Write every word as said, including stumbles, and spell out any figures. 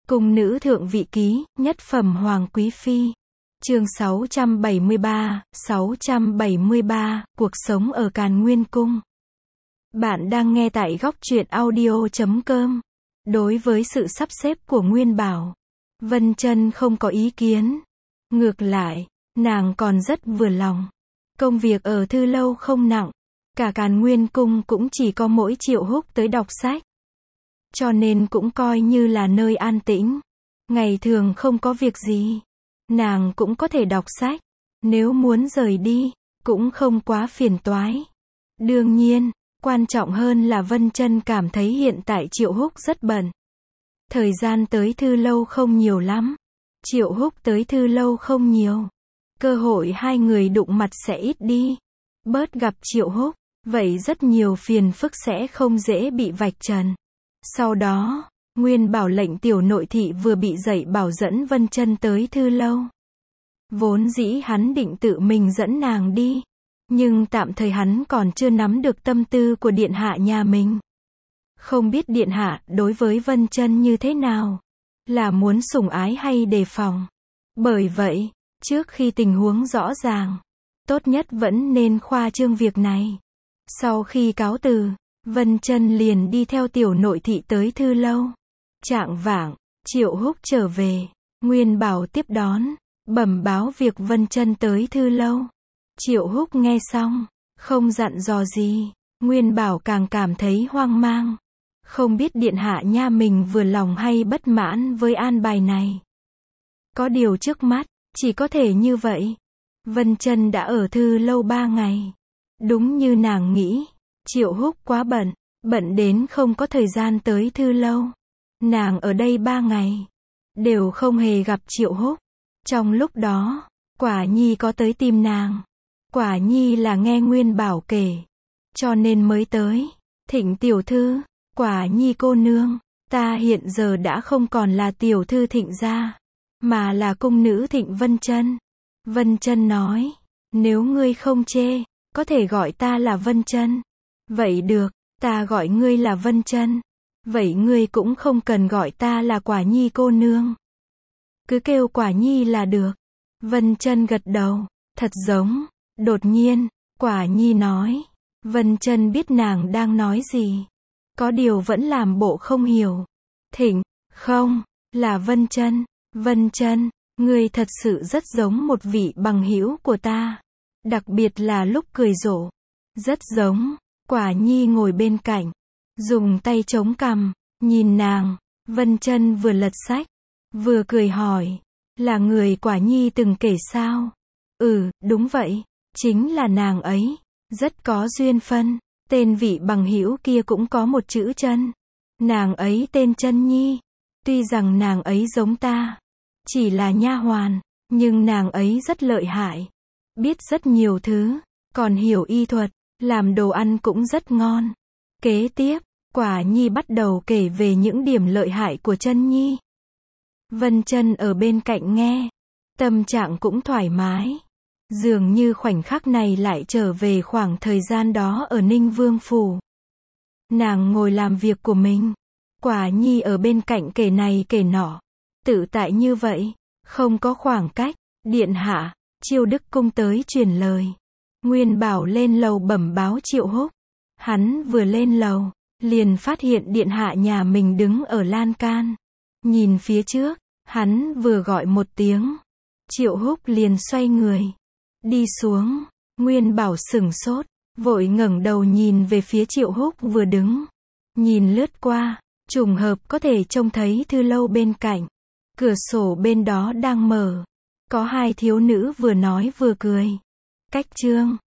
Cung nữ thượng vị ký, nhất phẩm hoàng quý phi. Chương sáu trăm bảy mươi ba, sáu trăm bảy mươi ba, cuộc sống ở Càn Nguyên cung. Bạn đang nghe tại góc truyện audio chấm com. Đối với sự sắp xếp của Nguyên Bảo, Vân Chân không có ý kiến. Ngược lại, nàng còn rất vừa lòng. Công việc ở thư lâu không nặng, cả Càn Nguyên cung cũng chỉ có mỗi Triệu Húc tới đọc sách. Cho nên cũng coi như là nơi an tĩnh. Ngày thường không có việc gì, nàng cũng có thể đọc sách. Nếu muốn rời đi, cũng không quá phiền toái. Đương nhiên, quan trọng hơn là Vân Chân cảm thấy hiện tại Triệu Húc rất bận. Thời gian tới thư lâu không nhiều lắm. Triệu Húc tới thư lâu không nhiều. Cơ hội hai người đụng mặt sẽ ít đi. Bớt gặp Triệu Húc, vậy rất nhiều phiền phức sẽ không dễ bị vạch trần. Sau đó, Nguyên Bảo lệnh tiểu nội thị vừa bị dạy bảo dẫn Vân Chân tới thư lâu. Vốn dĩ hắn định tự mình dẫn nàng đi, nhưng tạm thời hắn còn chưa nắm được tâm tư của điện hạ nhà mình. Không biết điện hạ đối với Vân Chân như thế nào, là muốn sủng ái hay đề phòng. Bởi vậy, trước khi tình huống rõ ràng, tốt nhất vẫn nên khoa trương việc này. Sau khi cáo từ, Vân Chân liền đi theo tiểu nội thị tới thư lâu. Chạng vạng, Triệu Húc trở về, Nguyên Bảo tiếp đón, bẩm báo việc Vân Chân tới thư lâu. Triệu Húc nghe xong, không dặn dò gì, Nguyên Bảo càng cảm thấy hoang mang. Không biết điện hạ nha mình vừa lòng hay bất mãn với an bài này. Có điều trước mắt, chỉ có thể như vậy. Vân Chân đã ở thư lâu ba ngày. Đúng như nàng nghĩ, Triệu Húc quá bận, bận đến không có thời gian tới thư lâu. Nàng ở đây ba ngày, đều không hề gặp Triệu Húc. Trong lúc đó, Quả Nhi có tới tìm nàng. Quả Nhi là nghe Nguyên Bảo kể, cho nên mới tới. Thịnh tiểu thư, Quả Nhi cô nương, ta hiện giờ đã không còn là tiểu thư Thịnh gia, mà là cung nữ Thịnh Vân Chân. Vân Chân nói, nếu ngươi không chê, có thể gọi ta là Vân Chân. Vậy được, ta gọi ngươi là Vân Chân. Vậy ngươi cũng không cần gọi ta là Quả Nhi cô nương. Cứ kêu Quả Nhi là được. Vân Chân gật đầu, thật giống. Đột nhiên, Quả Nhi nói. Vân Chân biết nàng đang nói gì, có điều vẫn làm bộ không hiểu. Thịnh, không, là Vân Chân. Vân Chân, ngươi thật sự rất giống một vị bằng hữu của ta. Đặc biệt là lúc cười rộ. Rất giống. Quả Nhi ngồi bên cạnh, dùng tay chống cằm, nhìn nàng. Vân Chân vừa lật sách, vừa cười hỏi, là người Quả Nhi từng kể sao? Ừ, đúng vậy, chính là nàng ấy. Rất có duyên phân, tên vị bằng hữu kia cũng có một chữ Chân. Nàng ấy tên Chân Nhi. Tuy rằng nàng ấy giống ta, chỉ là nha hoàn, nhưng nàng ấy rất lợi hại, biết rất nhiều thứ, còn hiểu y thuật, làm đồ ăn cũng rất ngon. Kế tiếp, Quả Nhi bắt đầu kể về những điểm lợi hại của Chân Nhi. Vân Chân ở bên cạnh nghe, tâm trạng cũng thoải mái. Dường như khoảnh khắc này lại trở về khoảng thời gian đó ở Ninh Vương phủ. Nàng ngồi làm việc của mình, Quả Nhi ở bên cạnh kể này kể nọ, tự tại như vậy, không có khoảng cách. Điện hạ, Chiêu Đức cung tới truyền lời. Nguyên Bảo lên lầu bẩm báo Triệu Húc. Hắn vừa lên lầu, liền phát hiện điện hạ nhà mình đứng ở lan can. Nhìn phía trước, hắn vừa gọi một tiếng, Triệu Húc liền xoay người, đi xuống. Nguyên Bảo sửng sốt, vội ngẩng đầu nhìn về phía Triệu Húc vừa đứng. Nhìn lướt qua, trùng hợp có thể trông thấy thư lâu bên cạnh. Cửa sổ bên đó đang mở. Có hai thiếu nữ vừa nói vừa cười. Cách chương